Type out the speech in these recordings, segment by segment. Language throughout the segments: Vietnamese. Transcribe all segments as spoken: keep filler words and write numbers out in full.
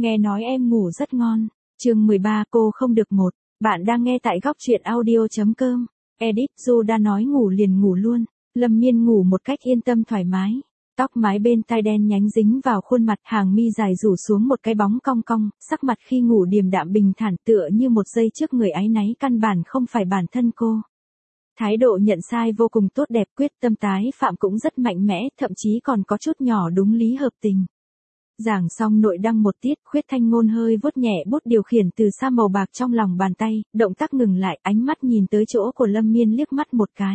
Nghe nói em ngủ rất ngon. Chương mười ba cô không được một. Bạn đang nghe tại góc truyện audio chấm com. Edit Du đã nói ngủ liền ngủ luôn. Lâm Miên ngủ một cách yên tâm thoải mái. Tóc mái bên tai đen nhánh dính vào khuôn mặt, hàng mi dài rủ xuống một cái bóng cong cong, sắc mặt khi ngủ điềm đạm bình thản tựa như một giây trước người áy náy căn bản không phải bản thân cô. Thái độ nhận sai vô cùng tốt đẹp, quyết tâm tái phạm cũng rất mạnh mẽ, thậm chí còn có chút nhỏ đúng lý hợp tình. Giảng xong nội đăng một tiết, Khuyết Thanh Ngôn hơi vuốt nhẹ bút điều khiển từ xa màu bạc trong lòng bàn tay, động tác ngừng lại, ánh mắt nhìn tới chỗ của Lâm Miên liếc mắt một cái.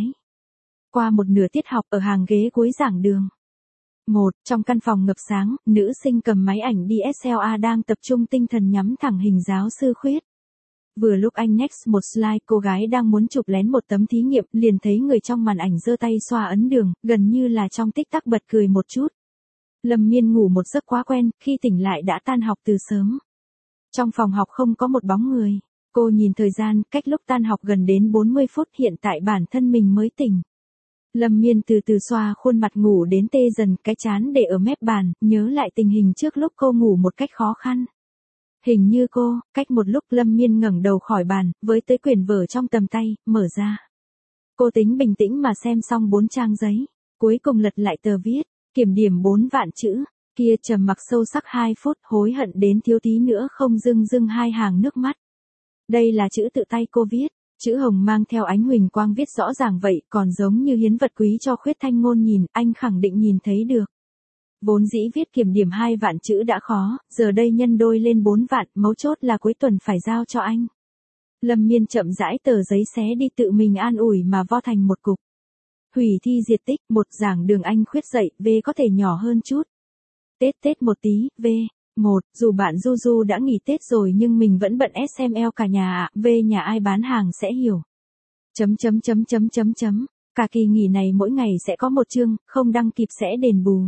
Qua một nửa tiết học ở hàng ghế cuối giảng đường. Một, trong căn phòng ngập sáng, nữ sinh cầm máy ảnh đê ét lờ rờ đang tập trung tinh thần nhắm thẳng hình giáo sư Khuyết. Vừa lúc anh next một slide, cô gái đang muốn chụp lén một tấm thí nghiệm, liền thấy người trong màn ảnh giơ tay xoa ấn đường, gần như là trong tích tắc bật cười một chút. Lâm Miên ngủ một giấc quá quen, khi tỉnh lại đã tan học từ sớm. Trong phòng học không có một bóng người. Cô nhìn thời gian, cách lúc tan học gần đến bốn mươi phút, hiện tại bản thân mình mới tỉnh. Lâm Miên từ từ xoa khuôn mặt ngủ đến tê dần, cái trán để ở mép bàn, nhớ lại tình hình trước lúc cô ngủ một cách khó khăn. Hình như cô, cách một lúc Lâm Miên ngẩng đầu khỏi bàn, với tới quyển vở trong tầm tay, mở ra. Cô tính bình tĩnh mà xem xong bốn trang giấy, cuối cùng lật lại tờ viết, kiểm điểm bốn vạn chữ, kia trầm mặc sâu sắc hai phút, hối hận đến thiếu tí nữa không dưng dưng hai hàng nước mắt. Đây là chữ tự tay cô viết, chữ hồng mang theo ánh huỳnh quang viết rõ ràng vậy, còn giống như hiến vật quý cho Khuyết Thanh Ngôn nhìn, anh khẳng định nhìn thấy được. Vốn dĩ viết kiểm điểm hai vạn chữ đã khó, giờ đây nhân đôi lên bốn vạn, mấu chốt là cuối tuần phải giao cho anh. Lâm Miên chậm rãi tờ giấy xé đi, tự mình an ủi mà vo thành một cục. Hủy thi diệt tích, một giảng đường anh Khuyết dạy, V có thể nhỏ hơn chút. Tết Tết một tí, V. Một, dù bạn Du Du đã nghỉ Tết rồi nhưng mình vẫn bận ét em lờ cả nhà ạ, V nhà ai bán hàng sẽ hiểu. Chấm chấm chấm chấm chấm chấm, cả kỳ nghỉ này mỗi ngày sẽ có một chương, không đăng kịp sẽ đền bù.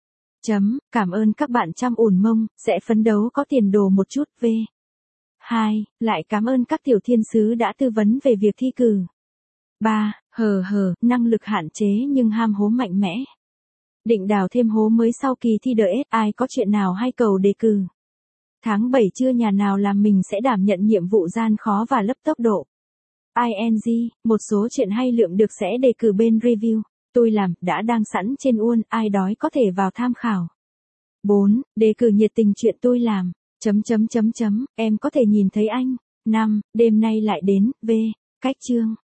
Chấm, cảm ơn các bạn chăm ủn mông, sẽ phấn đấu có tiền đồ một chút, V. Hai, lại cảm ơn các tiểu thiên sứ đã tư vấn về việc thi cử. Ba, hờ hờ, năng lực hạn chế nhưng ham hố mạnh mẽ. Định đào thêm hố mới sau kỳ thi đê ét, ai có chuyện nào hay cầu đề cử. Tháng bảy chưa nhà nào làm mình sẽ đảm nhận nhiệm vụ gian khó và lấp tốc độ. i en giê, một số chuyện hay lượm được sẽ đề cử bên review. Tôi làm, đã đang sẵn trên uôn, ai đói có thể vào tham khảo. Bốn, đề cử nhiệt tình chuyện tôi làm. Chấm chấm chấm chấm, em có thể nhìn thấy anh. Năm, đêm nay lại đến, V. Cách chương.